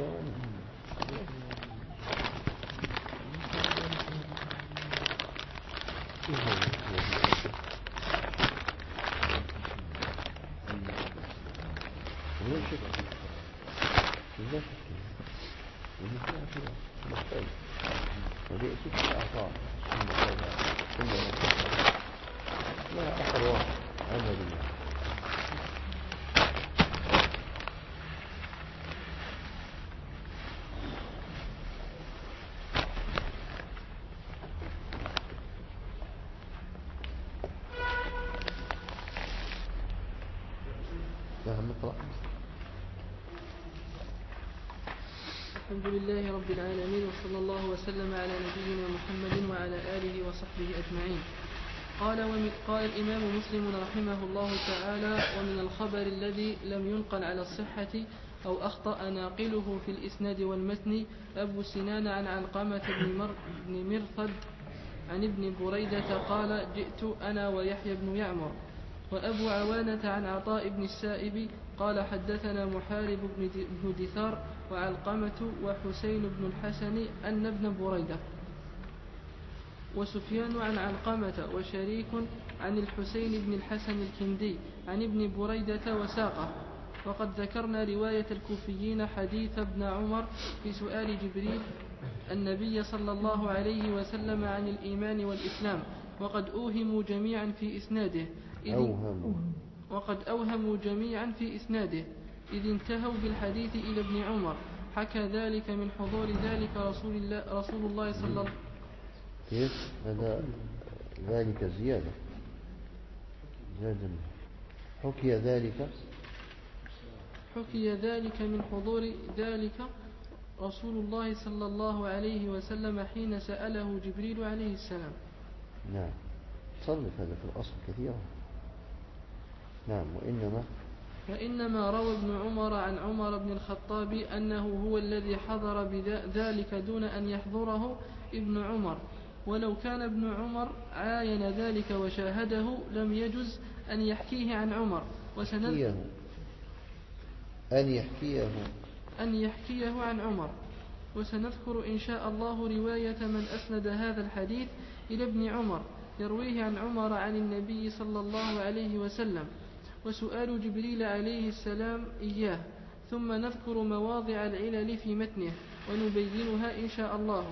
الحمد لله رب العالمين، وصلى الله وسلم على نبينا محمد وعلى آله وصحبه أجمعين. قال الإمام مسلم رحمه الله تعالى: ومن الخبر الذي لم ينقل على الصحة أو أخطأ ناقله في الإسناد والمتن أبو سنان عن علقمة بن مرثد عن ابن بريدة قال: جئت أنا ويحيى بن يعمر. وأبو عوانة عن عطاء بن السائب قال: حدثنا محارب بن دثار وعلقمة وحسين بن الحسن أن ابن بريدة. وسفيان عن علقمة وشريك عن الحسين بن الحسن الكندي عن ابن بريدة وساقه. وقد ذكرنا رواية الكوفيين حديث ابن عمر في سؤال جبريل النبي صلى الله عليه وسلم عن الإيمان والإسلام، وقد أوهموا جميعا في إسناده إذ انتهوا بالحديث إلى ابن عمر. حكى ذلك من حضور ذلك رسول الله صلى الله عليه وسلم. هذا ذلك زيادة. حكي ذلك من حضور ذلك رسول الله صلى الله عليه وسلم حين سأله جبريل عليه السلام. نعم، صرف هذا في الأصل كثيرا. نعم. وإنما روى ابن عمر عن عمر بن الخطاب أنه هو الذي حضر بذلك دون أن يحضره ابن عمر، ولو كان ابن عمر عاين ذلك وشاهده لم يجز أن يحكيه عن عمر. أن يحكيه عن عمر. وسنذكر إن شاء الله رواية من أسند هذا الحديث إلى ابن عمر يرويه عن عمر عن النبي صلى الله عليه وسلم، وسؤال جبريل عليه السلام إياه، ثم نذكر مواضع العلل في متنه ونبينها إن شاء الله.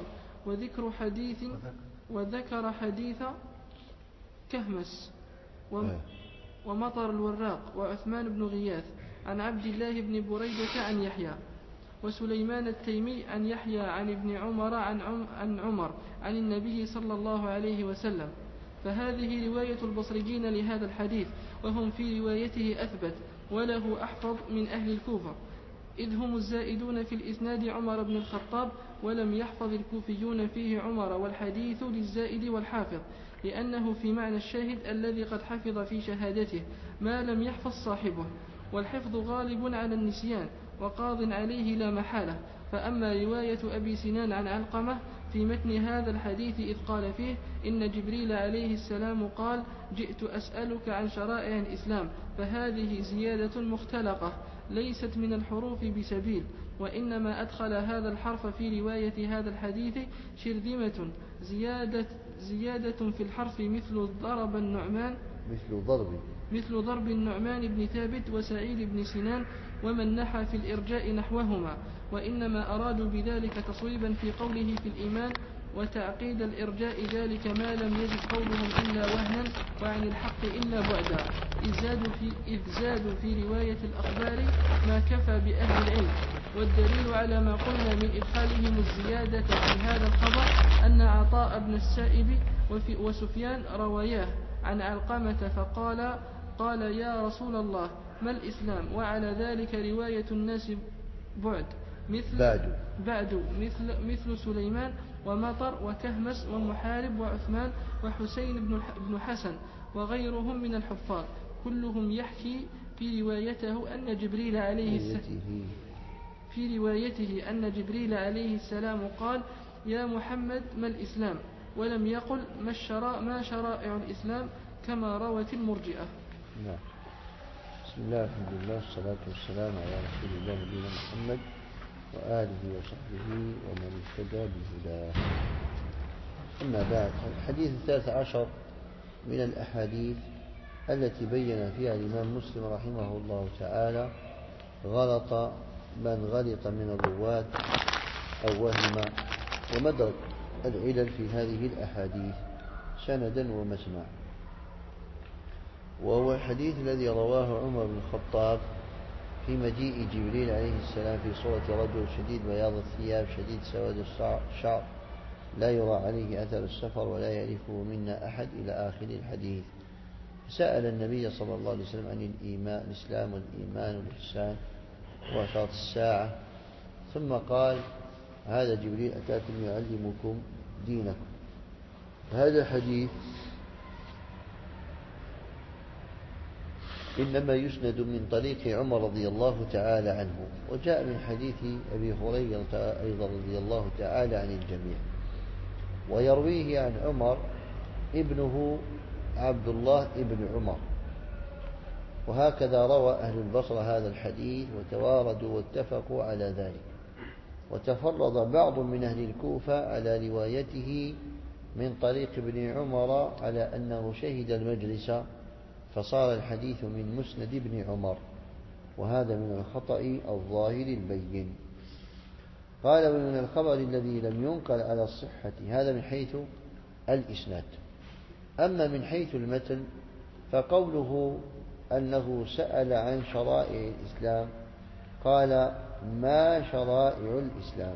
وذكر حديث كهمس ومطر الوراق وعثمان بن غياث عن عبد الله بن بريدة عن يحيى، وسليمان التيمي عن يحيى عن ابن عمر عن عمر عن النبي صلى الله عليه وسلم. فهذه رواية البصريين لهذا الحديث، وهم في روايته أثبت وله أحفظ من أهل الكوفة، إذ هم الزائدون في الإسناد عمر بن الخطاب، ولم يحفظ الكوفيون فيه عمر، والحديث للزائد والحافظ، لأنه في معنى الشاهد الذي قد حفظ في شهادته ما لم يحفظ صاحبه، والحفظ غالب على النسيان وقاض عليه لا محالة. فأما رواية أبي سنان عن علقمة في متن هذا الحديث إذ قال فيه إن جبريل عليه السلام قال: جئت أسألك عن شرائع الإسلام، فهذه زيادة مختلقة ليست من الحروف بسبيل، وإنما أدخل هذا الحرف في رواية هذا الحديث شرذمة زيادة في الحرف مثل ضرب النعمان بن ثابت وسعيد بن سنان ومن نحى في الإرجاء نحوهما، وإنما أرادوا بذلك تصويبا في قوله في الإيمان وتعقيد الإرجاء ذلك ما لم يجد قولهم إلا وهنا وعن الحق إلا بعدا، إذ زادوا في رواية الأخبار ما كفى بأهل العلم. والدليل على ما قلنا من إدخالهم الزيادة في هذا الخبر أن عطاء بن السائب وسفيان رواياه عن علقمة قال يا رسول الله ما الإسلام؟ وعلى ذلك رواية الناس مثل سليمان ومطر وكهمس ومحارب وعثمان وحسين بن حسن وغيرهم من الحفاظ، كلهم يحكي في روايته أن جبريل عليه السلام قال: يا محمد ما الإسلام؟ ولم يقل ما شرائع الإسلام كما روت المرجئة. بسم الله الحمد لله والصلاة والسلام على رسول الله نبينا محمد وآله وصحبه ومن اهتدى بهداه. أما بعد، الحديث 13 من الأحاديث التي بين فيها الإمام مسلم رحمه الله تعالى غلط من غلط من الرواة أو وهم، ومدرك العلل في هذه الأحاديث سندا ومسمع. وهو الحديث الذي رواه عمر بن الخطاب في مجيء جبريل عليه السلام في صورة رجل شديد بياض الثياب شديد سواد الشعر لا يرى عليه أثر السفر ولا يعرفه منا أحد إلى آخر الحديث. سأل النبي صلى الله عليه وسلم عن الإسلام والإيمان والإحسان وأشراط الساعة، ثم قال: هذا جبريل أتاكم يعلمكم دينكم. هذا الحديث إنما يسند من طريق عمر رضي الله تعالى عنه، وجاء من حديث أبي هريرة أيضا رضي الله تعالى عن الجميع، ويرويه عن عمر ابنه عبد الله ابن عمر. وهكذا روى أهل البصرة هذا الحديث وتواردوا واتفقوا على ذلك، وتفرد بعض من أهل الكوفة على روايته من طريق ابن عمر على أنه شهد المجلس، فصار الحديث من مسند ابن عمر، وهذا من الخطأ الظاهر البين. قال: ومن الخبر الذي لم ينقل على الصحة، هذا من حيث الإسناد. أما من حيث المتن فقوله أنه سأل عن شرائع الإسلام، قال: ما شرائع الإسلام؟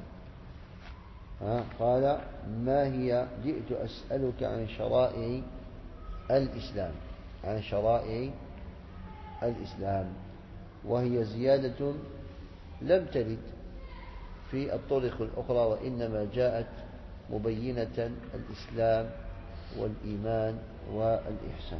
قال: ما هي؟ جئت أسألك عن شرائع الإسلام، عن شرائع الإسلام، وهي زيادة لم ترد في الطرق الأخرى، وإنما جاءت مبينة الإسلام والإيمان والإحسان.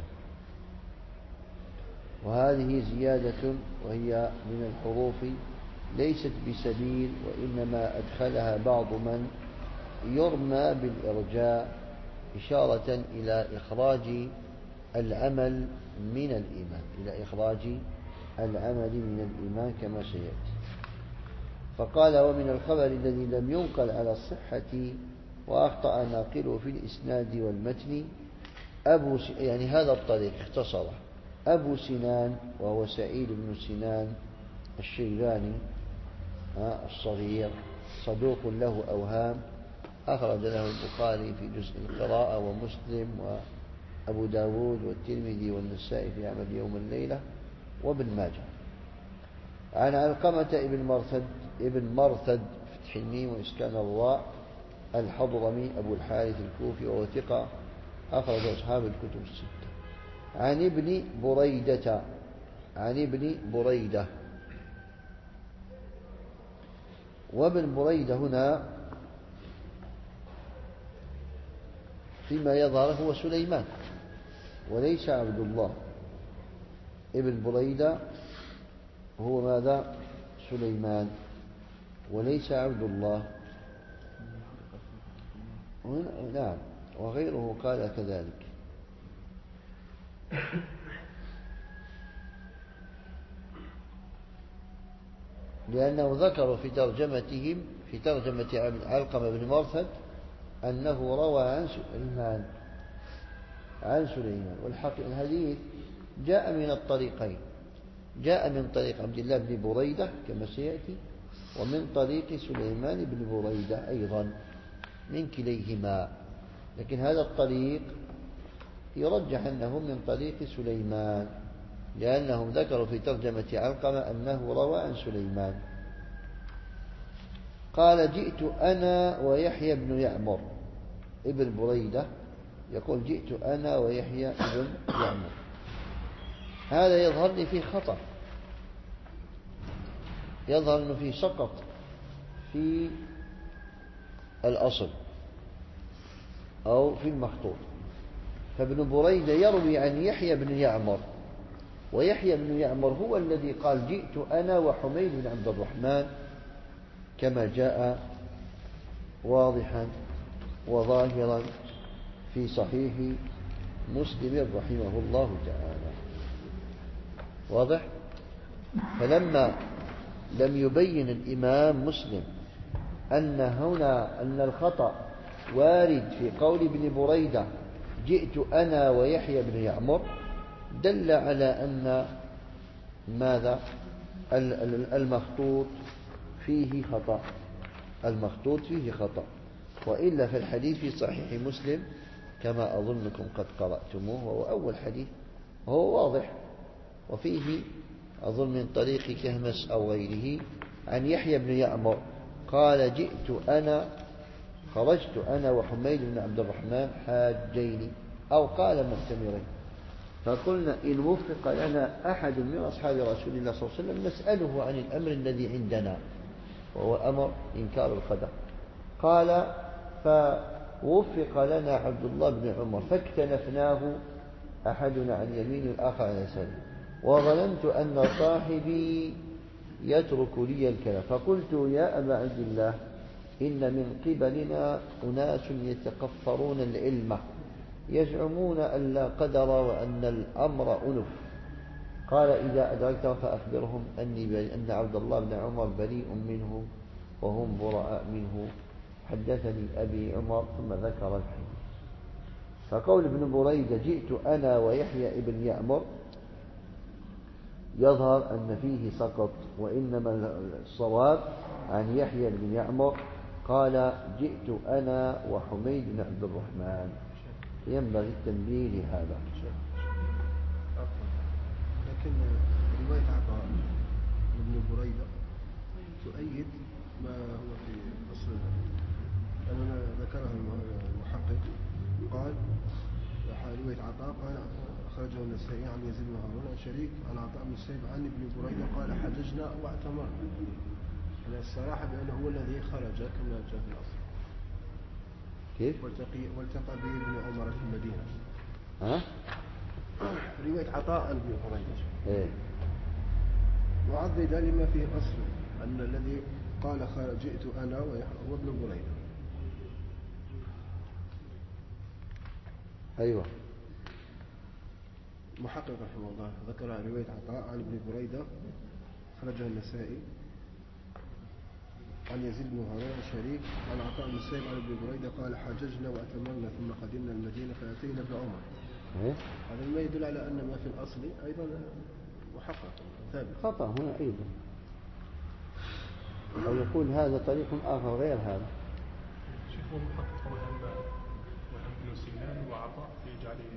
وهذه زيادة وهي من الحروف ليست بسبيل، وإنما أدخلها بعض من يرمى بالإرجاء إشارة إلى إخراج العمل من الإيمان، إلى إخراج العمل من الإيمان كما سيأتي. فقال: ومن الخبر الذي لم ينقل على الصحة وأخطأ ناقله في الإسناد والمتن يعني هذا الطريق اختصره أبو سنان، وهو سعيد بن سنان الشيباني الصغير، صدوق له أوهام، أخرج له البخاري في جزء القراءة ومسلم وأبو داود والترمذي والنسائي في عمل يوم الليلة وابن ماجه. عن علقمة ابن مرثد فتح الميم وإسكان الراء الحضرمي أبو الحارث الكوفي، وهو ثقة أخرج أصحاب الكتب الستة. عن ابن بريدة، وابن بريدة هنا فيما يظهر هو سليمان وليس عبد الله. ابن بريدة هو ماذا؟ سليمان وليس عبد الله. نعم، وغيره قال كذلك. لأنه ذكروا في ترجمتهم في ترجمة علقمة بن مرثد أنه روى عن سليمان. والحديث جاء من الطريقين، جاء من طريق عبد الله بن بريدة كما سيأتي، ومن طريق سليمان بن بريدة أيضا، من كليهما. لكن هذا الطريق يرجح أنه من طريق سليمان، لأنهم ذكروا في ترجمة علقمة أنه روى عن سليمان. قال: جئت أنا ويحيى بن يعمر. ابن بريدة يقول: جئت أنا ويحيى بن يعمر. هذا يظهر لي فيه خطأ، يظهر أنه فيه سقط في الأصل أو في المخطوط. فابن بريدة يروي عن يحيى بن يعمر، ويحيى بن يعمر هو الذي قال: جئت أنا وحميد بن عبد الرحمن، كما جاء واضحا وظاهرا في صحيح مسلم رحمه الله تعالى. واضح؟ فلما لم يبين الإمام مسلم أن الخطأ وارد في قول ابن بريدة جئت أنا ويحيى بن يعمر، دل على أن ماذا المخطوط فيه خطأ، المخطوط فيه خطأ. وإلا في الحديث في صحيح مسلم كما أظنكم قد قرأتموه، وهو أول حديث، وهو واضح، وفيه أظن من طريق كهمس أو غيره عن يحيى بن يعمر قال خرجت أنا وحميد بن عبد الرحمن حاجين، أو قال معتمرين، فقلنا إن وفق لنا أحد من أصحاب رسول الله صلى الله عليه وسلم نسأله عن الأمر الذي عندنا، وهو أمر إنكار القدر. قال فوفق لنا عبد الله بن عمر فاكتنفناه، أحدنا عن يمين الآخر عن يساره، وظننت أن صاحبي يترك لي الكلام، فقلت يا أبا عبد الله إن من قبلنا أناس يتقفرون العلم يزعمون أن لا قدر وأن الأمر أنف. قال إذا أدركته فأخبرهم أن عبد الله بن عمر بريء منه وهم براء منه. حدثني أبي عمر ثم ذكر الحديث. فقول ابن بريدة جئت أنا ويحيى ابن يعمر يظهر أن فيه سقط، وإنما الصواب عن يحيى بن يعمر قال جئت أنا وحميد بن عبد الرحمن. ينبغي التنبيه لهذا. لكن رواية عطاء بن بريدة تؤيد ما هو في أصل أننا ذكره المحقق، قال رواية عطاء قال أخرجه النسائي عن يزيد بن هارون عن شريك عن عطاء بن السيب عن ابن بريدة قال حججنا واعتمرنا. يعني الصراحة بأنه هو الذي خرج كما جاء في الأصل. كيف؟ والتقى به ابن عمر في المدينة. رواية عطاء عن ابن بريدة وعضد لما فيه الأصل أن الذي قال جئت أنا وابن بريدة. أيوة. محقق رحمه الله ذكر رواية عطاء عن ابن بريدة خرجها النسائي عن يزيد بن هارون عن شريك عن عطاء بن السيب عن ابن بريدة قال حججنا وأتمرنا ثم قدمنا المدينة فأتينا ابن عمر. هذا ما يدل على أن ما في الأصل أيضا محقق ثابت. خطأ هنا أيضا، أو يقول هذا طريق آخر غير هذا. شيخ المحقق وهم ابن سنان وعطاء في جعله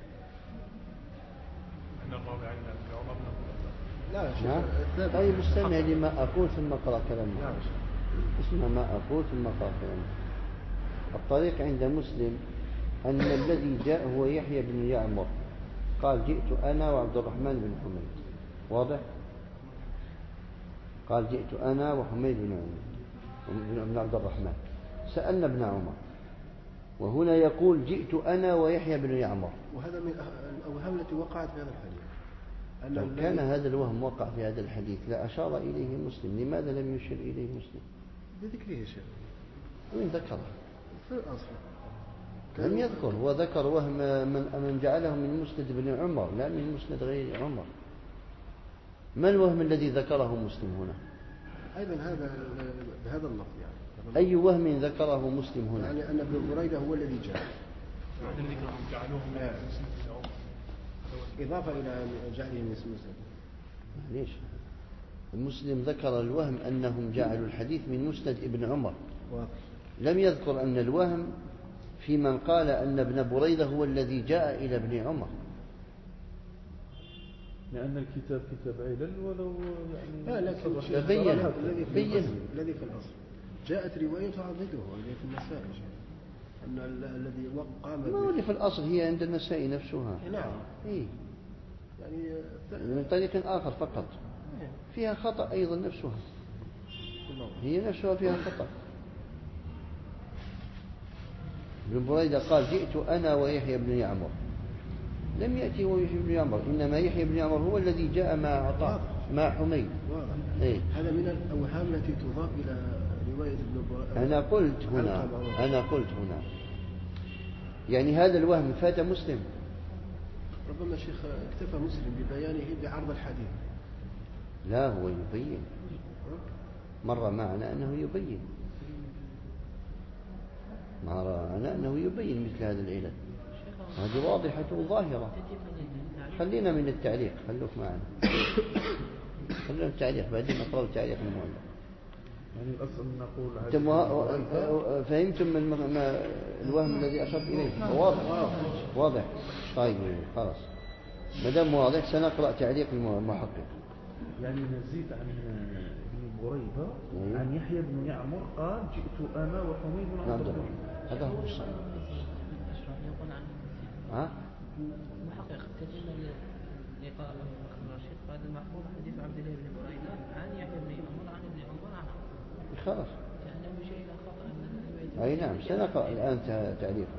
أن الراوي عن ابن عمر لا شيخ. طيب استمع لما أقول ثم اقرأ كلامي. اسمع ما أقول ثم اقرأ كلامي. الطريق عند مسلم أن الذي جاء هو يحيى بن يعمر قال جئت أنا وعبد الرحمن بن حميد، واضح؟ قال جئت أنا وحميد بن عبد الرحمن. سألنا ابن عمر، وهنا يقول جئت أنا ويحيى بن يعمر. وهذا من الأوهام التي وقعت في هذا الحديث. لو كان هذا الوهم وقع في هذا الحديث لا أشار إليه مسلم، لماذا لم يشر إليه مسلم؟ بذكره شيء. وين ذكره؟ في الأصل لم يذكر، هو ذكر وهم من جعله من مسند بن عمر لا من مسند غير عمر. ما الوهم الذي ذكره مسلم هنا؟ أيضا هذا بهذا اللفظ يعني. أي وهم ذكره مسلم هنا؟ يعني أن ابن بريدة هو الذي جاء. إضافة إلى جعله من مسلم. ليش؟ المسلم ذكر الوهم أنهم جعلوا الحديث من مسند ابن عمر. لم يذكر أن الوهم في من قال أن ابن بريدة هو الذي جاء إلى ابن عمر. لأن الكتاب كتاب علل ولو يعني لا لكن الذي في الأصل جاءت رواية تعضده الذي في النسائي أن الذي قام ما اللي في الأصل هي عند النسائي نفسها. نعم. إيه؟ يعني من طريق آخر فقط فيها خطأ أيضا نفسها، هي نفسها فيها خطأ. ابن بريدة قال جئت أنا ويحيى بن يعمر، لم يأتي هو يحيى بن يعمر، إنما يحيى بن يعمر هو الذي جاء مع عطاء مع حميد. إيه؟ هذا من الأوهام التي تضاف إلى رواية ابن بريدة. أنا قلت هنا يعني هذا الوهم فات مسلم. ربما شيخ اكتفى مسلم ببيانه بعرض الحديث لا هو يبين، مر معنا أنه يبين، مثل هذا العلل، هذه واضحة ظاهرة. خلينا من التعليق، خلوك معنا، خلينا التعليق بعدين نقرأ التعليق المؤلف. يعني الأصل نقول فهمتم الوهم الذي أشرت إليه؟ واضح. طيب خلاص، ما دام واضح سنقرأ تعليق المحقق. يعني نزيد عن ابن بريدة عن يحيى بن يعمر قال جئت أنا وحميد بن عبد الرحمن. هذا هو الصحيح. محقق ترجمة لقاء الرشيد قال المحفوظ حديث عبد الله بن بريدة عن يحيى بن يعمر عن ابن عمر عنه. خلاص. كأنه شيء خطأ. أي نعم، سنقرأ الآن تعليقه.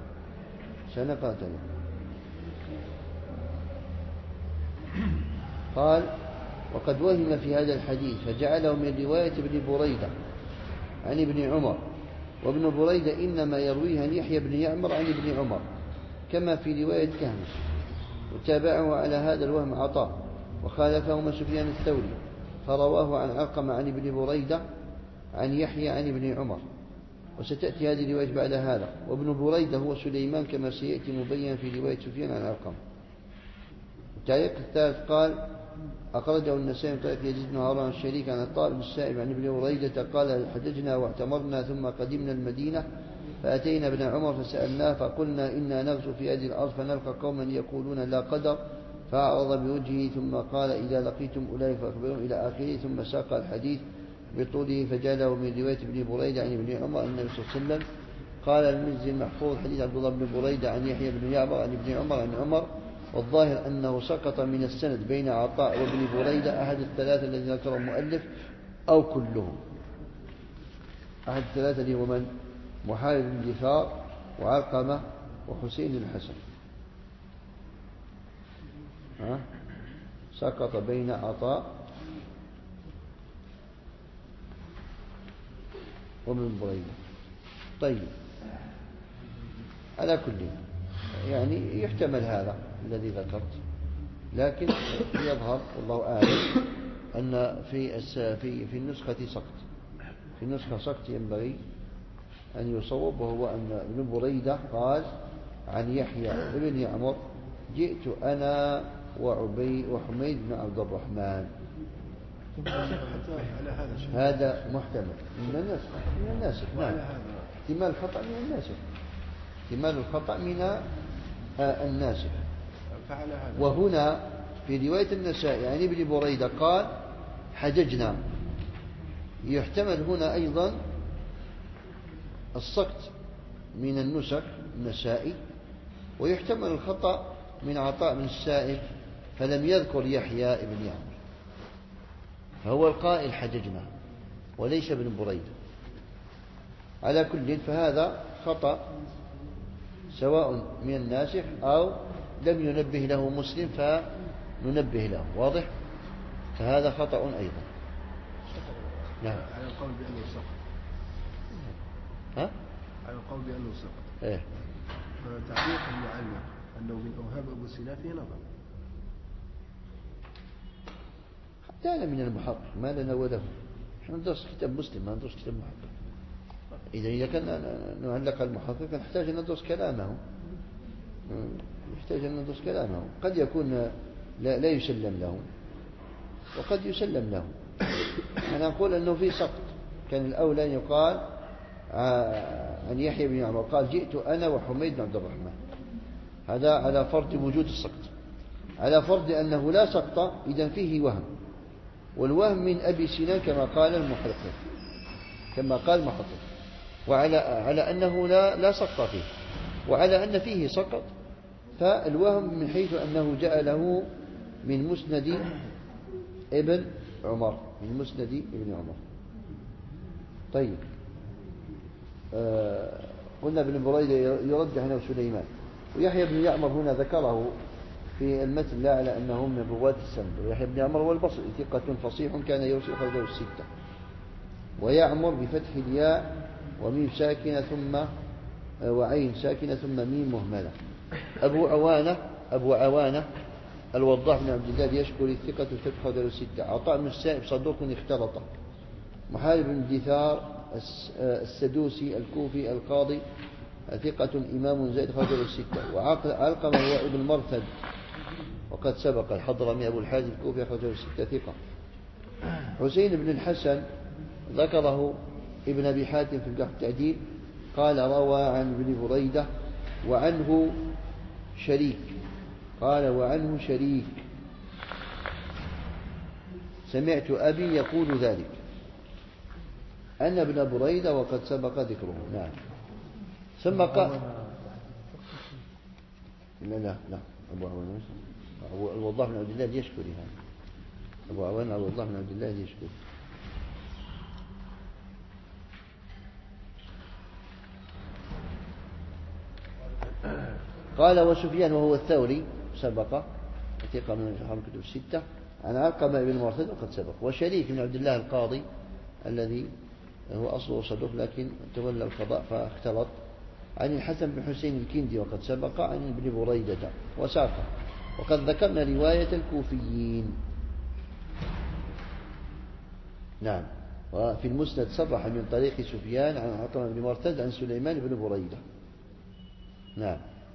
قال: وقد وهم في هذا الحديث فجعله من رواية ابن بريدة عن ابن عمر، وابن بريدة إنما يرويه عن يحيى بن يعمر عن ابن عمر كما في رواية كهمس، وتابعه على هذا الوهم عطاء، وخالفهما سفيان الثوري فرواه عن علقمة عن ابن بريدة عن يحيى عن ابن عمر، وستأتي هذه الرواية بعد هذا. وابن بريدة هو سليمان كما سيأتي مبين في رواية سفيان عن علقمة. التعليق الثالث قال: أخرجه النسائي من طريق يزيد بن هارون الشريك عن الطائب بن السائب عن ابن بريدة قال: حججنا واعتمرنا ثم قدمنا المدينة فأتينا ابن عمر فسألناه فقلنا إنا نغزو في هذه الأرض فنلقى قوما يقولون لا قدر، فأعرض بوجهه ثم قال: إذا لقيتم أولئك فأخبرهم إلى آخره، ثم ساق الحديث بطوله فجاله من رواية ابن بريدة عن ابن عمر أن النبي صلى الله عليه وسلم قال: المزي المحفوظ حديث عبد الله بن بريدة عن يحيى بن يعمر عن ابن عمر عن عمر، والظاهر أنه سقط من السند بين عطاء وابن بريدة أحد الثلاثة الذين ذكر المؤلف أو كلهم. أحد الثلاثة اللي هو من؟ محارب بن جفار وعلقمة وحسين الحسن. سقط بين عطاء وابن بريدة. طيب، على كل يعني يحتمل هذا الذي ذكرت، لكن يظهر والله أعلم أن في النسخة سقط، في النسخة سقط ينبغي أن يصوب، وهو أن ابن بريدة قال عن يحيى بن يعمر: جئت أنا وحميد بن عبد الرحمن. هذا محتمل من الناسخ. نعم، احتمال الخطأ من الناسخ، احتمال الخطأ من الناسخ. وهنا في رواية النسائي عن ابن بريدة قال: حججنا، يحتمل هنا أيضا السقط من النسخ النسائي، ويحتمل الخطأ من عطاء بن السائب فلم يذكر يحيى بن يعمر، فهو القائل حججنا وليس ابن بريدة. على كل فهذا خطأ سواء من الناسخ أو لم ينبه له مسلم فننبه له، واضح؟ فهذا خطأ أيضا. نعم، على القول بأنه سقط. على القول بأنه سقط. إيه؟ فتعليق المعلق أنه من أوهام أبو سينا فيه نظر. حتى أنا من المحقق ما لنا وله، نحن ندرس كتاب مسلم ما ندرس كتاب محقق. إذا كان نعلق المحقق نحتاج أن ندرس كلامه، قد يكون لا يسلم له وقد يسلم له. أنا أقول أنه في سقط، كان الأولى أن يقال عن يحيى بن عمر قال: جئت أنا وحميد بن عبد الرحمن. هذا على فرض وجود السقط. على فرض أنه لا سقط إذن فيه وهم، والوهم من أبي سنان كما قال المحقق، وعلى أنه لا سقط فيه، وعلى أن فيه سقط، فالوهم من حيث أنه جعله من مسند ابن عمر، طيب، قلنا ابن بريدة يرجح له سليمان، ويحيى بن يعمر هنا ذكره في المتن لا على أنه من رواة السند. ويحيى بن يعمر والبصري ثقة فصيح كان يوصي أخرجه الستة. ويعمر بفتح الياء وميم ساكنة ثم وعين ساكنة ثم ميم مهملة. أبو عوانة الوضاح بن عبد الله اليشكري الثقة تدخل له 6. عطاء بن السائب صدوق اختلط. محارب بن دثار السدوسي الكوفي القاضي ثقة إمام زائد خرج له 6. وعلقمة هو ابن مرثد وقد سبق الحضرمي أبو الحاج الكوفي خرج له 6 ثقة. حسين بن الحسن ذكره ابن أبي حاتم في الجرح التعديل قال روى عن ابن بريدة وعنه شريك. قال وعنه شريك سمعت أبي يقول ذلك أن ابن بريدة وقد سبق ذكره. نعم. ثم قال لا أبو عوان الوضاح بن عبد الله اليشكري هذا أبو عوان الوضاح بن عبد الله اليشكري. قال وسفيان وهو الثوري سبق ثقة من أصحاب الكتب الستة عن علقمة بن مرثد وقد سبق. وشريك بن عبد الله القاضي الذي هو أصله صدوق لكن تولى القضاء فاختلط عن الحسن بن حسين الكندي وقد سبق عن ابن بريدة وساق. وقد ذكرنا رواية الكوفيين. نعم. وفي المسند صرح من طريق سفيان عن علقمة بن مرثد عن سليمان بن بريدة. نعم.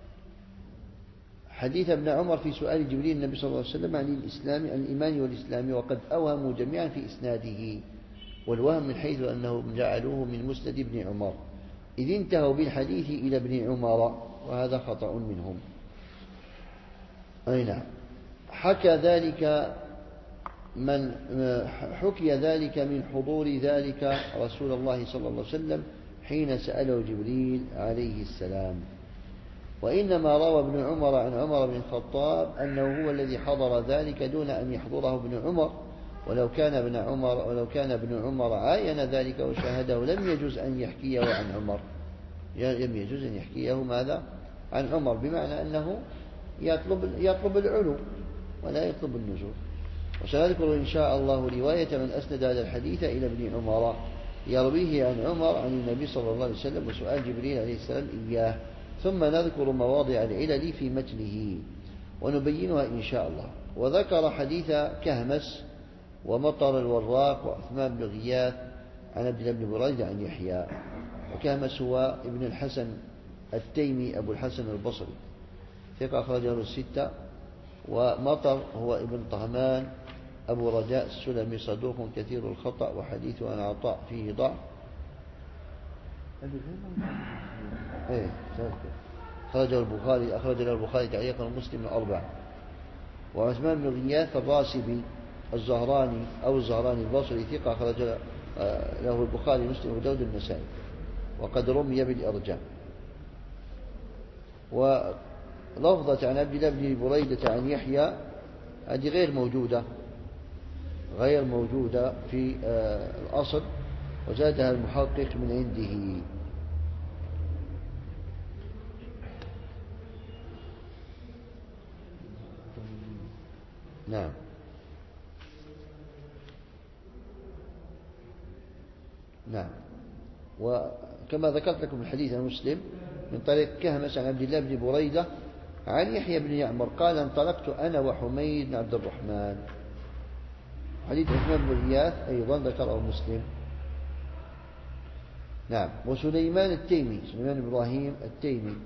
حديث ابن عمر في سؤال جبريل النبي صلى الله عليه وسلم عن الإسلام عن الإيمان والإسلام وقد أوهموا جميعا في إسناده والوهم من حيث أنهم جعلوه من مسند ابن عمر إذ انتهوا بالحديث إلى ابن عمر وهذا خطأ منهم. أي نعم. حكي ذلك من حضور ذلك رسول الله صلى الله عليه وسلم حين سأله جبريل عليه السلام. وإنما روى ابن عمر عن عمر بن الخطاب أنه هو الذي حضر ذلك دون أن يحضره ابن عمر ولو كان ابن عمر عاين ذلك وشاهده لم يجوز أن يحكيه عن عمر. لم يجوز أن يحكيه ماذا عن عمر بمعنى أنه يطلب العلو ولا يطلب النزول. وسنذكر إن شاء الله رواية من أسند هذا الحديث إلى ابن عمر يرويه عن عمر عن النبي صلى الله عليه وسلم وسؤال جبريل عليه السلام إياه ثم نذكر مواضع العلل في متنه ونبينها إن شاء الله. وذكر حديث كهمس ومطر الوراق وعثمان بن غياث عن عبد الله بن بريدة عن يحيى. وكهمس هو ابن الحسن التيمي أبو الحسن البصري ثقة أخرجه الستة. ومطر هو ابن طهمان أبو رجاء السلمي صدوق كثير الخطأ وحديثه عن عطاء فيه ضعف. أخرج له البخاري تعليقا ومسلم من 4. وعثمان بن غياث الراسبي الزهراني البصري ثقة أخرج له البخاري مسلم وداود النسائي وقد رمي بالإرجاء. ولفظة عن عبد الله بن بريدة عن يحيى هذه غير موجودة في الأصل وزادها المحقق من عنده. نعم. وكما ذكرت لكم الحديث عن مسلم من طريق كهمس عن عبد الله بن بريدة عن يحيى بن يعمر قال انطلقت أنا وحميد بن عبد الرحمن. حديث عثمان بن غياث أيضا ذكره مسلم. نعم. وسليمان التيمي سليمان إبراهيم التيمي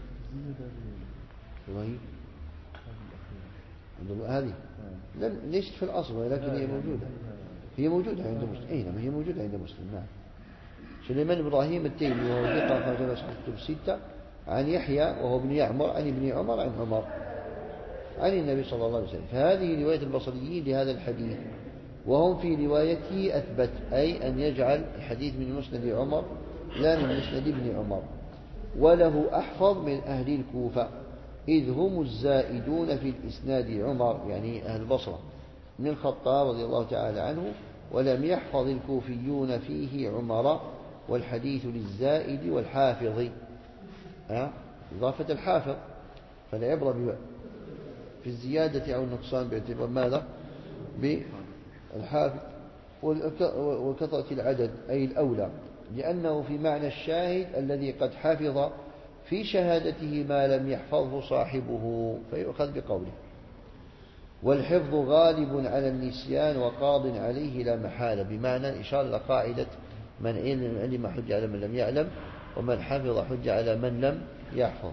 هذه ليست في الأصل ولكن هي موجودة عند مسلم. أينما هي موجودة عند مسلم. نعم. سليمان إبراهيم التيمي وهو ثقة أخرج له أصحاب الكتب الستة عن يحيى وهو ابن يعمر عن ابن عمر عن عمر عن النبي صلى الله عليه وسلم. فهذه رواية البصريين لهذا الحديث وهم في روايته أثبت أي أن يجعل الحديث من مسند عمر لا من مسند ابن عمر. وله أحفظ من أهل الكوفة إذ هم الزائدون في الإسناد عمر يعني أهل البصرة من الخطاب رضي الله تعالى عنه ولم يحفظ الكوفيون فيه عمر والحديث للزائد والحافظ إضافة الحافظ فلا يبرى في الزيادة أو النقصان باعتبار ماذا بالحافظ وكثرة العدد أي الأولى لأنه في معنى الشاهد الذي قد حفظ في شهادته ما لم يحفظه صاحبه فيؤخذ بقوله. والحفظ غالب على النسيان وقاض عليه لا محالة، بمعنى إشارة إلى قاعدة من علم حج على من لم يعلم، ومن حفظ حج على من لم يحفظ.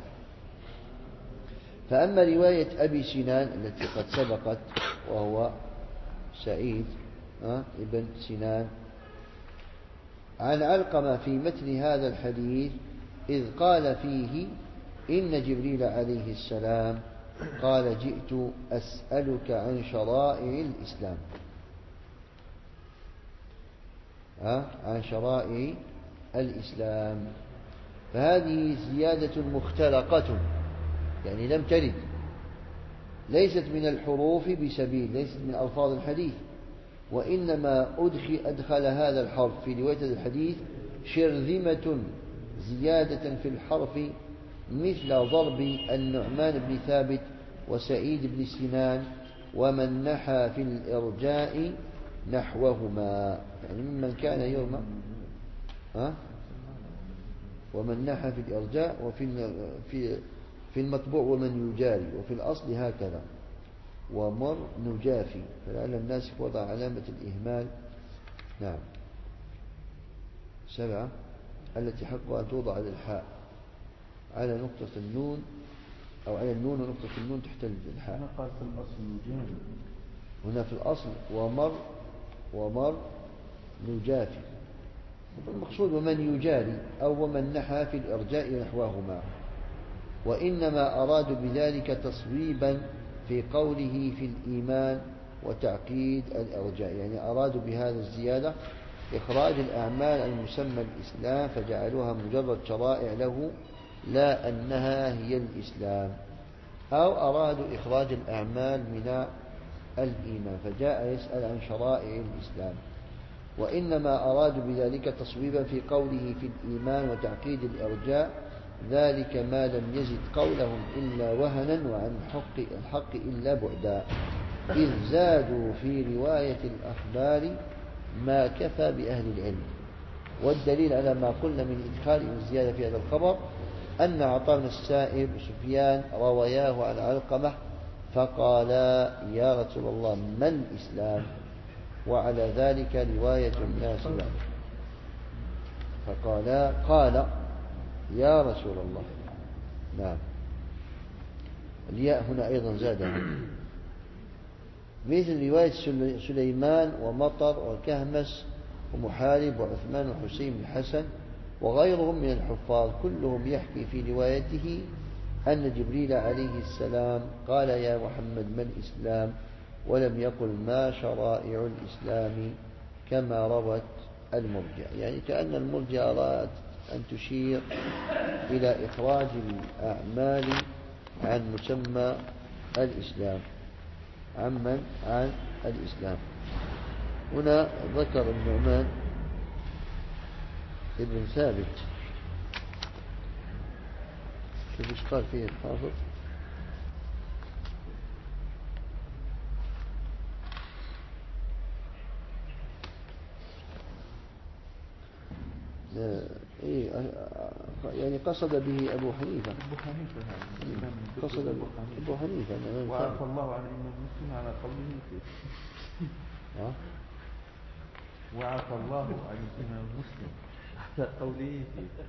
فأما رواية أبي سنان التي قد سبقت وهو سعيد ابن سنان عن علقمة في متن هذا الحديث إذ قال فيه إن جبريل عليه السلام قال جئت أسألك عن شرائع الإسلام، عن شرائع الإسلام. فهذه زيادة مختلقة، يعني لم ترد، ليست من الحروف بسبيل، ليست من ألفاظ الحديث، وإنما أدخل هذا الحرف في رواية الحديث شرذمة زيادة في الحرف، مثل ضرب النعمان بن ثابت وسعيد بن سنان ومن نحى في الإرجاء نحوهما، يعني ممن كان يرمى ومن نحى في الإرجاء، وفي المطبوع ومن يجاري، وفي الأصل هكذا ومر نجافي، فلعل الناس وضع علامة الإهمال. نعم. 7 التي حقها توضع على الحاء على نقطة النون، أو على النون ونقطة النون تحت الحاء. هنا قال في الأصل نجافي، هنا في الأصل ومر نجافي، المقصود ومن يجاري أو ومن نحى في الإرجاء نحوهما. وإنما أرادوا بذلك تصويبا في قوله في الإيمان وتعقيد الإرجاء، يعني أرادوا بهذا الزيادة إخراج الأعمال المسمى الإسلام فجعلوها مجرد شرائع له لا أنها هي الإسلام، أو أرادوا إخراج الأعمال من الإيمان فجاء يسأل عن شرائع الإسلام. وإنما أرادوا بذلك تصويبا في قوله في الإيمان وتعقيد الإرجاء، ذلك ما لم يزد قولهم إلا وهنا وعن الحق إلا بعدا، إذ زادوا في رواية الأخبار ما كفى بأهل العلم. والدليل على ما قلنا من إدخال الزيادة في هذا الخبر أن عطاء بن السائب وسفيان رواياه عن علقمة فقالا يا رسول الله ما الإسلام، وعلى ذلك رواية الناس بعد، قال يا رسول الله. نعم. الياء هنا أيضا زادها، مثل رواية سليمان ومطر وكهمس ومحارب وعثمان وحسين بن حسن وغيرهم من الحفاظ، كلهم يحكي في روايته أن جبريل عليه السلام قال يا محمد ما الإسلام، ولم يقل ما شرائع الإسلام كما روت المرجع. يعني كأن المرجع أراد أن تشير إلى إخراج الأعمال عن مسمى الإسلام عن الإسلام. هنا ذكر النعمان ابن ثابت، شوف ايش قال فيه الحافظ. يعني قصد به أبو حنيفة. قصد أبو حنيفة. وعفى الله عن الإمام مسلم على قوله فيه. وعفى الله عن الإمام مسلم على قوله فيه.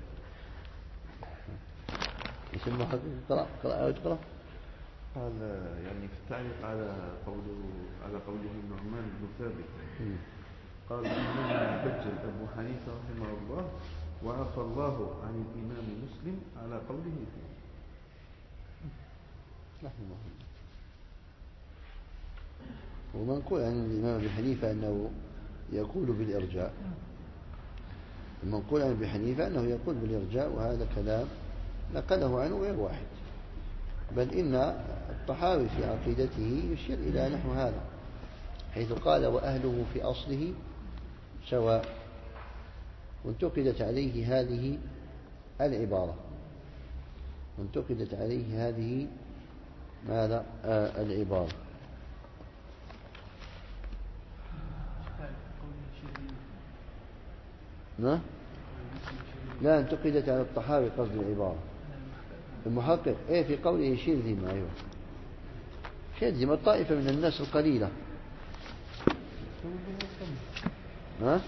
يسمى حقيقة قرأ. قال يعني في التعليق على قوله النعمان بن ثابت، قال الإمام البجل أبو حنيفة رحمه الله وعفى الله عن الإمام مسلم على قوله فيه. ومنقول عن الإمام أبي حنيفة أنه يقول بالإرجاء، المنقول عن أبي حنيفة أنه يقول بالإرجاء، وهذا كلام نقله عنه غير واحد، بل إن الطحاوي في عقيدته يشير إلى نحو هذا، حيث قال وأهله في أصله سواء، وانتقدت عليه هذه العبارة، وانتقدت عليه هذه ماذا العبارة. لا انتقدت على الطحاوي قصد العبارة المحقق في قوله شرذمة. أيوة يلزم الطائفة من الناس القليلة. ها؟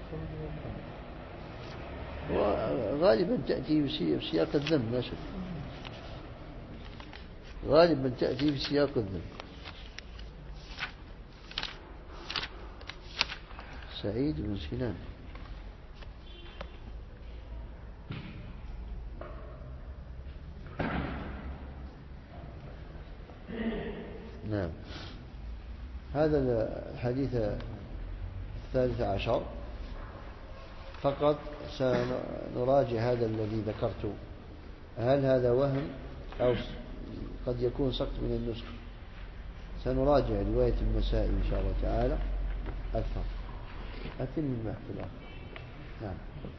وغالبا تأتي بسياق الذنب لا شك، غالبا تأتي بسياق الذنب. سعيد بن سنان. نعم. هذا الحديث 13 فقط سنراجع هذا الذي ذكرته، هل هذا وهم أو قد يكون سقط من النسخ. سنراجع رواية النسائي إن شاء الله تعالى أكثر. أتم البحث الآخر. نعم.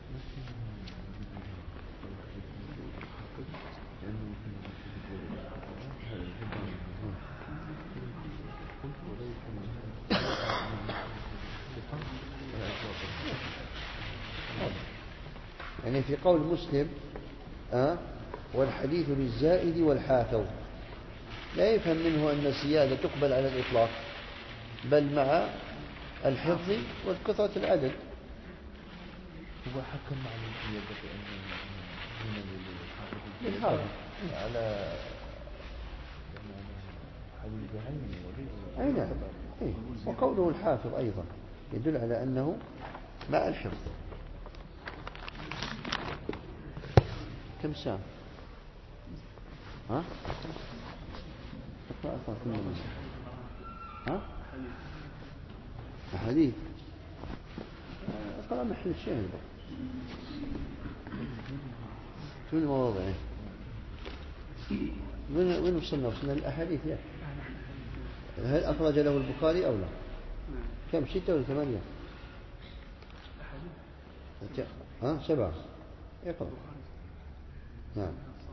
يعني في قول مسلم والحديث للزائد والحافظ، لا يفهم منه أن الزيادة تقبل على الإطلاق، بل مع الحفظ والكثرة العدد. هو حكم على الزيادة للحافظ على حديث بعينه وليس. أي نعم. وقوله الحافظ أيضا يدل على أنه مع الحفظ. كم ساعة؟ ها؟ اقرأ كل من. ها؟ حديث. اقرأ محل الشاهد. شو المواضع؟ وين وصلنا الأحاديث يا؟ هل أخرج له البخاري أو لا؟ كم 6 ولا 8؟ 7. اقرأ. نعم.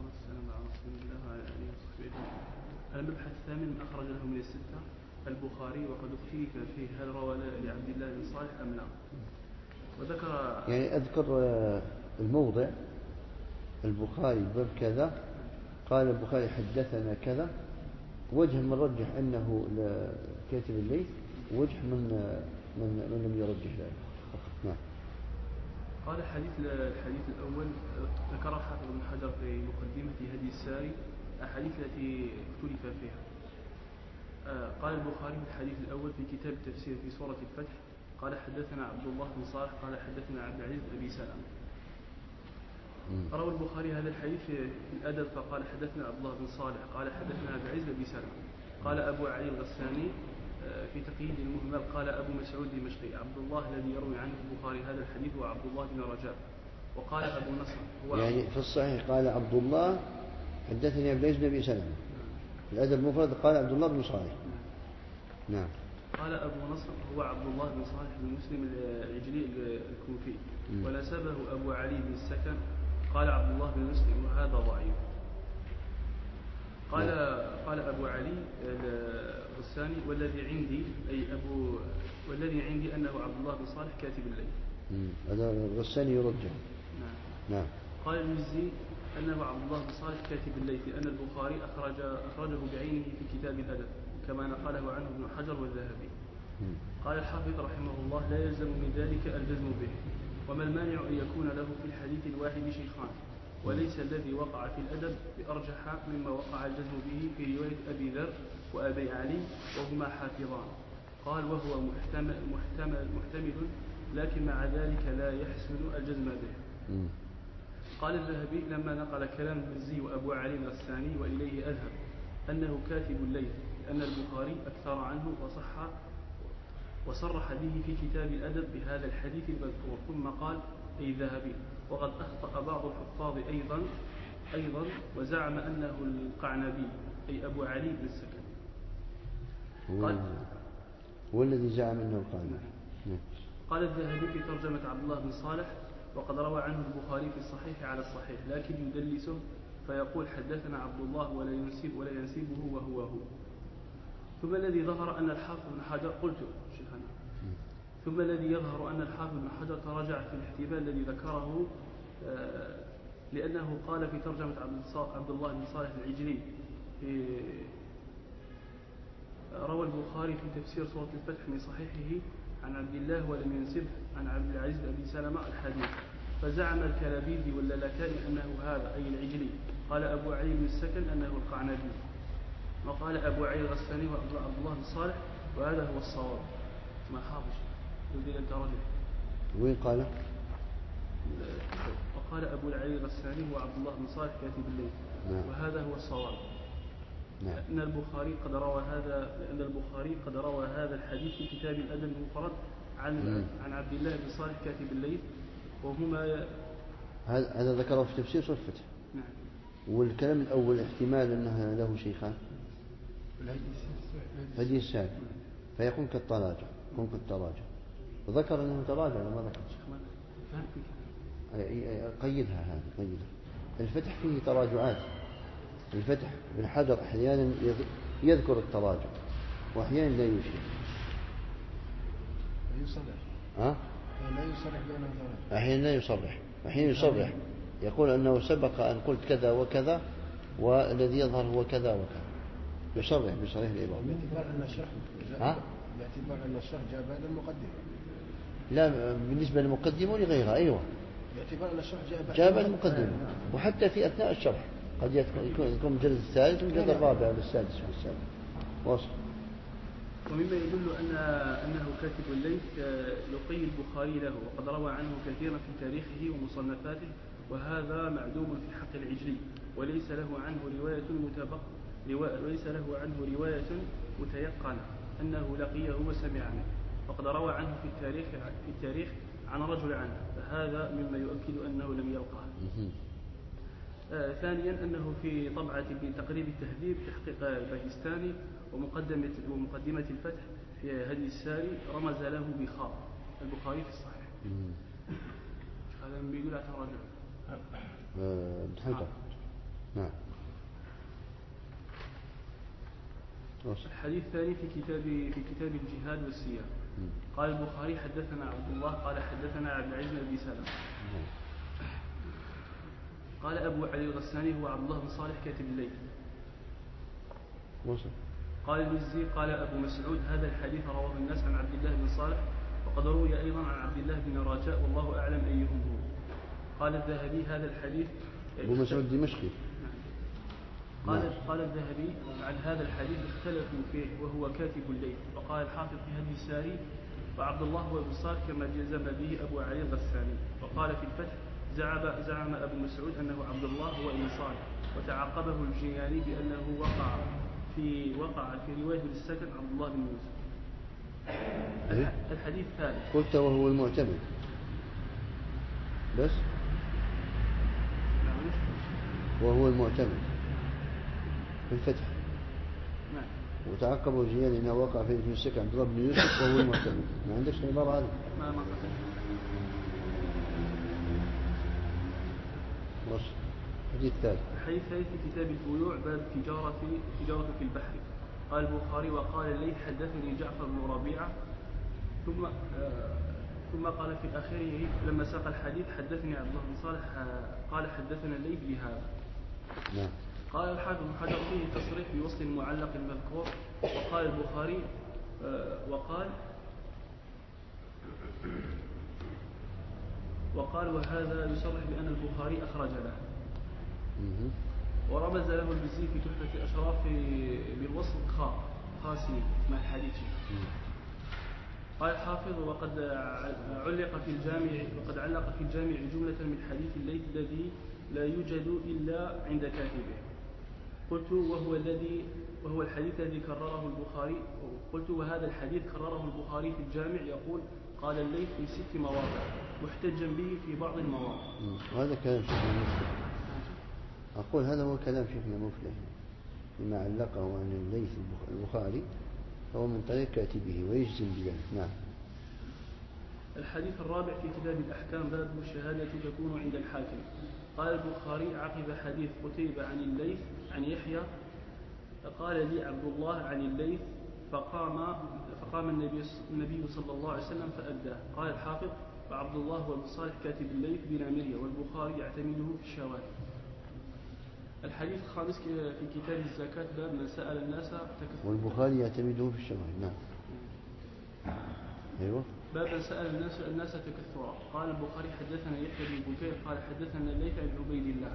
المبحث الثامن أخرج له من 6 البخاري، وقد اختلف فيه هل روى لعبد الله بن صالح أم لا. وذكر يعني أذكر الموضع البخاري باب كذا قال البخاري حدثنا كذا، وجه من رجح أنه كاتب الليث، وجه من لم يرجح ذلك. نعم. قال الحديث الأول ذكر حافظ بن حجر في مقدمة هدي الساري الأحاديث التي اختلف فيها. قال البخاري في الحديث الأول في كتاب التفسير في سورة الفتح قال حدثنا عبد الله بن صالح قال حدثنا عبد العزيز بن أبي سلمة. روى البخاري هذا الحديث في الأدب فقال حدثنا عبد الله بن صالح قال حدثنا عبد العزيز بن أبي سلمة. قال أبو علي الغساني في تقييد المهمل قال أبو مسعود الدمشقي عبد الله الذي يروي عنه البخاري هذا الحديث هو عبد الله بن رجاء. وقال أبو نصر هو يعني في الصحيح قال عبد الله حدثني عبد العزيز بن أبي سلمة، الأدب المفرد قال عبد الله بن صالح. نعم. قال أبو نصر هو عبد الله بن صالح بن مسلم العجلي الكوفي، ونسبه أبو علي بن السكن قال عبد الله بن مسلم وهذا ضعيف. قال أبو علي الغساني والذي عندي أنه عبد الله بن صالح كاتب الليل. هذا الغساني يرجع. نعم. قال المزي أنه عبد الله بن صالح كاتب الليل لأن البخاري أخرجه بعينه في كتاب الأدب كما نقله عنه ابن حجر والذهبي. قال الحافظ رحمه الله لا يلزم من ذلك الجزم به، وما المانع أن يكون له في الحديث الواحد شيخان، وليس الذي وقع في الأدب بأرجح مما وقع الجزم به في رواية أبي ذر وأبي علي وهما حافظان. قال وهو محتمل لكن مع ذلك لا يحسن الجزم به. قال الذهبي لما نقل كلام المزي وأبو علي الغساني وإليه أذهب أنه كاتب الليل لأن البخاري أكثر عنه وصرح به في كتاب الأدب بهذا الحديث المذكور. ثم قال أي الذهبي وقد أخطأ بعض الحفاظ أيضا وزعم أنه القعنبي أي أبو علي بن السكن. هو الذي زعم أنه القعنبي. قال الذهبي في ترجمة عبد الله بن صالح وقد روى عنه البخاري في الصحيح على الصحيح لكن يدلسه فيقول حدثنا عبد الله ولا ينسبه وهو هو. ثم الذي ظهر أن الحافظ بن حجر قلت شيخنا ثم الذي يظهر أن الحافظ بن حجر تراجع في الاحتمال الذي ذكره لأنه قال في ترجمة عبد الله بن صالح العجلي روى البخاري في تفسير سورة الفتح من صحيحه عن عبد الله ولم ينسبه عن عبد العزيز بن أبي سلمة الحديث. فزعم الكلابيدي واللالكائي أنه هذا أي العجلي. قال أبو علي بن السكن أنه القعنبي. وقال أبو علي الغساني وعبد الله بن صالح وهذا هو الصواب. ما حافظ يريد أن ترجع. وين قال؟ وقال أبو العلي الغساني وعبد الله بن صالح كاتب الليل. نعم. وهذا هو الصواب. نعم. لأن البخاري قد روى هذا الحديث في كتاب الأدب المفرد عن عبد الله بن صالح كاتب الليل وهما هذا ذكره في تفسير سورة الفتح. نعم. والكلام الأول احتمال أنه له شيخان هدي السعد فيكون كالتراجع وذكر أنه تراجع ولا ما ذكر؟ قيدها هذا قيدها. الفتح فيه تراجعات. الفتح بن حجر أحيانا يذكر التراجع وأحيانا لا يشير. لا يصرح بأنه تراجع. أحيانا لا يصرح أحيانا يصرح يقول أنه سبق أن قلت كذا وكذا والذي يظهر هو كذا وكذا. يصرح بصريح العبارة باعتبار أن الشرح جاء بعد المقدمة. لا بالنسبة للمقدمة ولغيرها. أيوة باعتبار أن الشرح جاء بعد المقدمة وحتى في أثناء الشرح قد يكون الجلد الثالث والجلد الرابع والسادس والسابع. واصل. ومما يدل أنه كاتب الليث لقي البخاري له وقد روى عنه كثيرا في تاريخه ومصنفاته وهذا معدوم في حق العجلي وليس له رواية متيقنة أنه لقيه وسمع عنه وقد روى عنه في التاريخ عن رجل عنه فهذا مما يؤكد أنه لم يلقاه. ثانيا أنه في طبعة تقريب التهذيب تحقيق الباكستاني ومقدمة الفتح في هدي الساري رمز له بخاء البخاري في الصحيح. هذا من يقول تراجع. نعم. الحديث الثاني في كتاب الجهاد والسير. قال البخاري حدثنا عبد الله قال حدثنا عبد العزيز بن أبي سلمة. قال أبو علي الغساني هو عبد الله بن صالح كاتب الليل. قال المزي قال أبو مسعود هذا الحديث رواه الناس عن عبد الله بن صالح وقد روي أيضا عن عبد الله بن رجاء والله أعلم أيهم هو. قال الذهبي هذا الحديث أبو مسعود دمشقي. قال الذهبي عن هذا الحديث اختلفوا فيه وهو كاتب الليل. وقال الحافظ في هدي الساري وعبد الله هو ابن صالح كما جزم به أبو علي الغساني. وقال في الفتح زعم أبو مسعود أنه عبد الله هو ابن صالح وتعقبه الجياني بأنه وقع في رواية السكن عبد الله بن يوسف. الحديث الثالث قلت وهو المعتمد بس وهو المعتمد في الفتح. نعم. وتعقبه الجياني أنه وقع في السكن عبد الله بن يوسف وهو المعتمد. ما عندكش العبارة هذه؟ ما الحديث الثالث في كتاب البيوع باب تجارة في البحر. قال البخاري وقال الليث حدثني جعفر بن ربيعة ثم قال في آخره لما ساق الحديث حدثني عبد الله بن صالح قال حدثنا الليث بهذا. نعم. قال الحافظ بن حجر فيه تصريح بوصل المعلق المذكور. وقال البخاري وقال وهذا يصرح بأن البخاري أخرج له. ورمز له المزي في تحفة الأشراف بالوصف خاسي مع الحديث. قال الحافظ وقد علق في الجامع جملة من حديث الليث الذي لا يوجد إلا عند كاتبه. قلت وهو الحديث الذي كرره البخاري. قلت وهذا الحديث كرره البخاري في الجامع يقول قال الليث في 6 مواضع محتجا به في بعض المواضع. وهذا كلام شيخنا مفلح. أقول هذا هو كلام شيخنا مفلح فيما علقه عن الليث البخاري هو من طريق كاتبه ويجزم بذلك. نعم. الحديث الرابع في كتاب الأحكام باب الشهادة تكون عند الحاكم. قال البخاري عقب حديث قتيبة عن الليث عن يحيى قال لي عبد الله عن الليث فقام النبي صلى الله عليه وسلم فأداه. قال الحافظ وعبد الله وابن صالح كاتب الليث بلا مرية والبخاري يعتمده في الشواهد. الحديث الخامس في كتاب الزكاة باب من سأل الناس تكثرا. والبخاري يعتمده في الشمال. نعم. أيوة. باب من سأل الناس تكثرا. قال البخاري حدثنا يحيى بن بكير قال حدثنا الليث بن عبيد الله.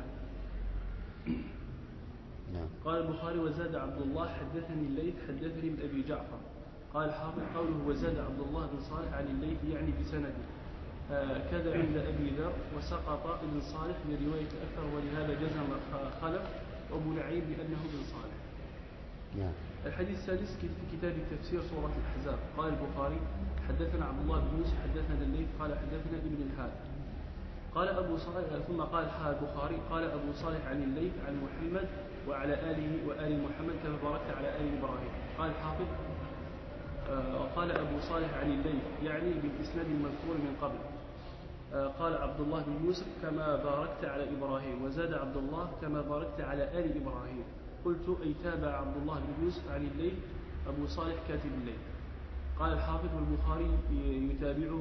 نعم. قال البخاري وزاد عبد الله حدثني الليث حدثني ابن أبي جعفر. قال الحافظ قوله وزاد عبد الله بن صالح عن الليث يعني بسنده كذا عند أبي ذر وسقط ابن صالح لرواية أكثر ولهذا جزم خلف وأبو نعيم بأنه ابن صالح. نعم. الحديث السادس في كتاب التفسير سورة الأحزاب. قال البخاري حدثنا عبد الله بن يوسف حدثنا الليث قال حدثنا ابن الهاد قال أبو صالح ثم قال البخاري قال أبو صالح عن الليث عن محمد وعلى آله وآل محمد كما باركت على آل إبراهيم. قال الحافظ قال أبو صالح عن الليث يعني بالإسناد المذكور من قبل. قال عبد الله بن يوسف كما باركت على إبراهيم وزاد عبد الله كما باركت على آل إبراهيم. قلت أي تابع عبد الله بن يوسف عن الليث أبو صالح كاتب الليث. قال الحافظ والبخاري يتابعه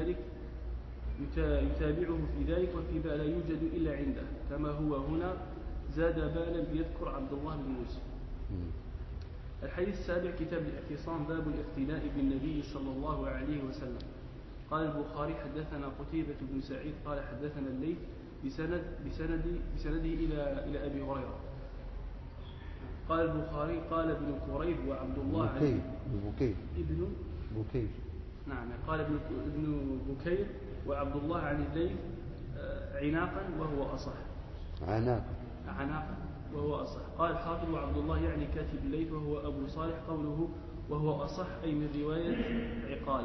في ذلك وفي باء لا يوجد إلا عنده كما هو هنا زاد بالا يذكر عبد الله بن يوسف. الحديث السابع كتاب الاعتصام باب الاقتداء بالنبي صلى الله عليه وسلم. قال البخاري حدثنا قتيبة بن سعيد قال حدثنا الليث بسنده إلى أبي هريرة. قال البخاري قال ابن كريب وعبد الله ابن بكير نعم قال ابن بكير وعبد الله عن الليث عناقا وهو أصح. عناقا وهو أصح. قال الحافظ وعبد الله يعني كاتب الليث وهو أبو صالح قوله وهو أصح أي من رواية عقالة.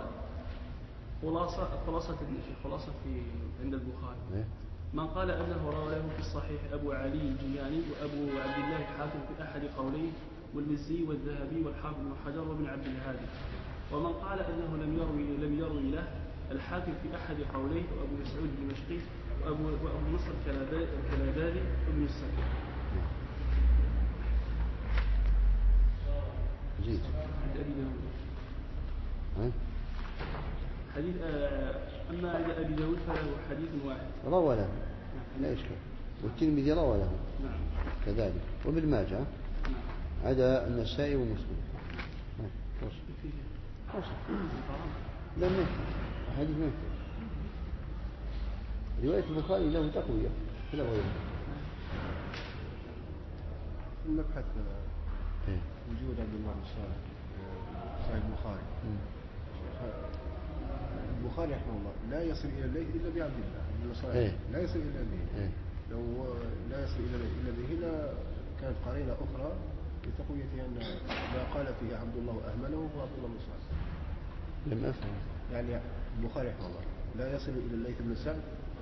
خلاصة في عند البخاري من قال أنه روى له في الصحيح أبو علي الجياني وأبو عبد الله الحاكم في أحد قوليه والمزي والذهبي والحافظ بن حجر وابن عبد الهادي. ومن قال أنه لم يروي له الحاكم في أحد قوليه وأبو مسعود الدمشقي وأبو نصر الكلابادي وابن السكن. جيد. حديث أما عند أبي داود فله حديث واحد روى له لا إشكال والترمذي روى له نعم كذلك وابن ماجه عدا النسائي ومسلم. لا ما حديث ما رواية البخاري له تقوية لا غيره. المبحث وجود عبد الله بن صالح صحيح البخاري. البخاري رحمه الله لا يصل إلى الليث إلا بعبد الله بن صالح. لا يصل إلى به. لو لا يصل إلى به لا كانت قرينة أخرى لتقوية أن ما قال فيه عبد الله أهمله هو عبد الله بن صالح. لم أفهم. يعني البخاري رحمه الله لا يصل إلى الليث بن سعد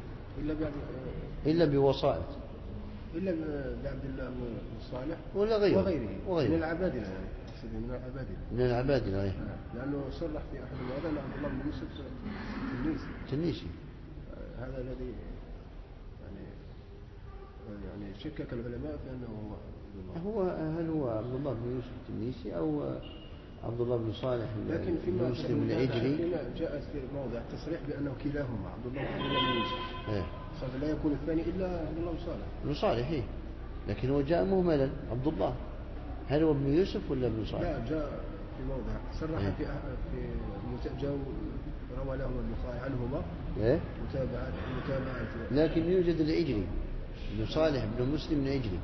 إلا بوسائط إلا بعبد الله بن صالح ولا غيره وغيره من العبادلة يعني من العبادلة لأنه صرح في أحد المواضع أن عبد الله بن يوسف تنيسي هذا الذي يعني شكك العلماء في أنه هل هو عبد الله بن يوسف التنيسي أو عبد الله بن صالح لكن في مسلم العجلي جاءت في موضع تصريح بأنه كلاهما عبد الله بن يوسف لا يكون الثاني إلا عبد الله بن صالح لكن هو جاء مهملا عبد الله. هل هو ابن يوسف ولا ابن صالح؟ لا جاء في موضع صرح في روى له البخاري عنهما متابعات لكن يوجد العجلي ابن صالح ابن مسلم العجلي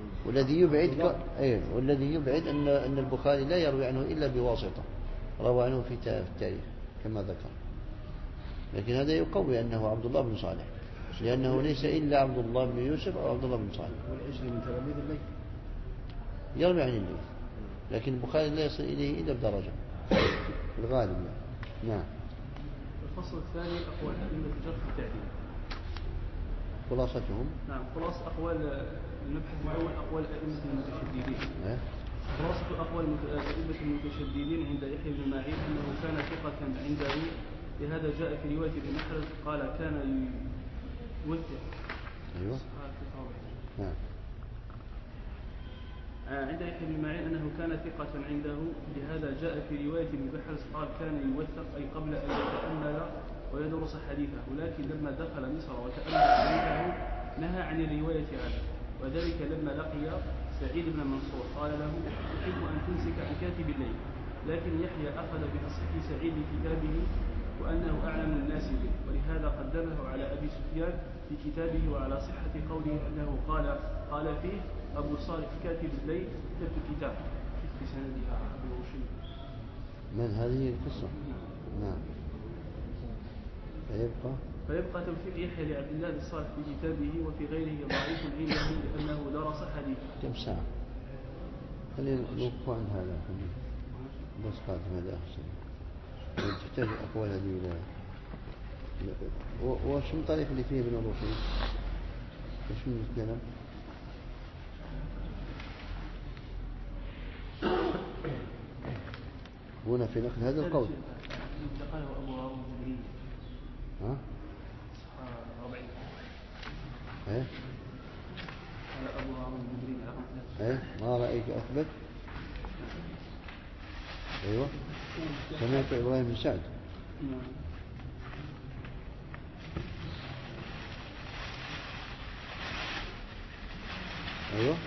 والذي يبعد أن البخاري لا يروي عنه إلا بواسطة روى عنه في التاريخ كما ذكر. لكن هذا يقوي أنه عبد الله بن صالح لأنه ليس إلا عبد الله بن يوسف أو عبد الله بن صالح. والعجلي من تلاميذ الليث يروي عن الليث لكن البخاري لا يصل إليه إلا بدرجة الغالب يعني. نعم. الفصل الثاني أقوال أئمة الجرح والتعديل. خلاصتهم نعم خلاصة أقوال المبحث الأول أقوال أئمة المتشددين. خلاصة أقوال أئمة المتشددين عند يحيى بن معين أنه كان ثقة عنده لهذا جاء في رواية ابن محرز قال كان يوثق. أيوه. نعم. عند يحيى بن معين أنه كان ثقة عنده لهذا جاء في رواية ابن محرز قال كان يوثق أي قبل أن يتأمل ويدرس حديثه ولكن لما دخل مصر وتأمل حديثه نهى عن الرواية عنه وذلك لما لقي سعيد بن منصور قال له أحب أن تمسك عن كاتب الليل، لكن يحيى أخذ بتصحيح سعيد كتابه وأنه أعلم الناس به، ولهذا قدمه على أبي سفيان في كتابه، وعلى صحة قوله أنه قال فيه أبو صالح كاتب الليل كتبت كتاب بسندها أبو رشيد. من هذه القصة؟ نعم. فيبقى توفيق يحيى لعبد الله الصالح في كتابه وفي غيره ضعيف عنده لأنه درس حديث. كم ساعة؟ خلينا نوقف عن هذا بس قادم هذا أحسن. تحتاج أقوال هذه ولا وش من طريق اللي فيه ابن رشيد؟ وش من الكلام؟ هنا في نقل هذا القول. انتقله أبو هارون الجبري. ها؟ 40. إيه؟ قال أبو هارون الجبري رقم 3. إيه؟ ما رأيك أثبت؟ أيوة. سمعت إبراهيم بن سعد. أيوة.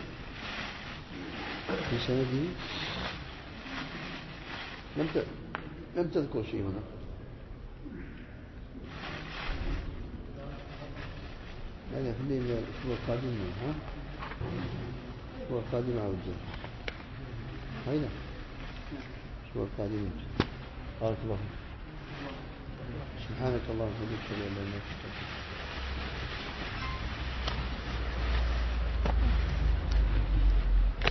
في سنده لم تذكر شيء هنا. لا خلينا الأسبوع القادم. ها؟ الأسبوع القادم عودة. هينا. الأسبوع القادم. بارك الله. سبحانك اللهم وبحمدك أشهد أن لا إله إلا أنت.